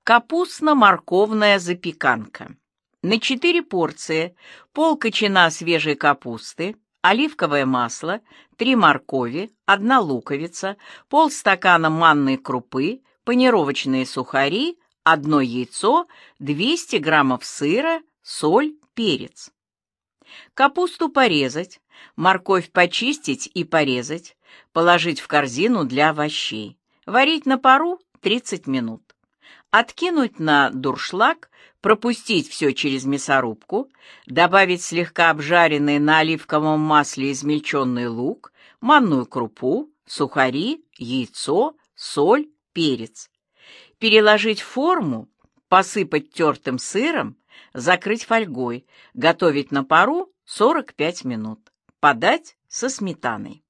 Капустно-морковная запеканка. На 4 порции: пол-кочана свежей капусты, оливковое масло, 3 моркови, 1 луковица, полстакана манной крупы, панировочные сухари, 1 яйцо, 200 граммов сыра, соль, перец. Капусту порезать, морковь почистить и порезать, положить в корзину для овощей. Варить на пару 30 минут. Откинуть на дуршлаг, пропустить все через мясорубку, добавить слегка обжаренный на оливковом масле измельченный лук, манную крупу, сухари, яйцо, соль, перец. Переложить в форму, посыпать тертым сыром, закрыть фольгой, готовить на пару 45 минут. Подать со сметаной.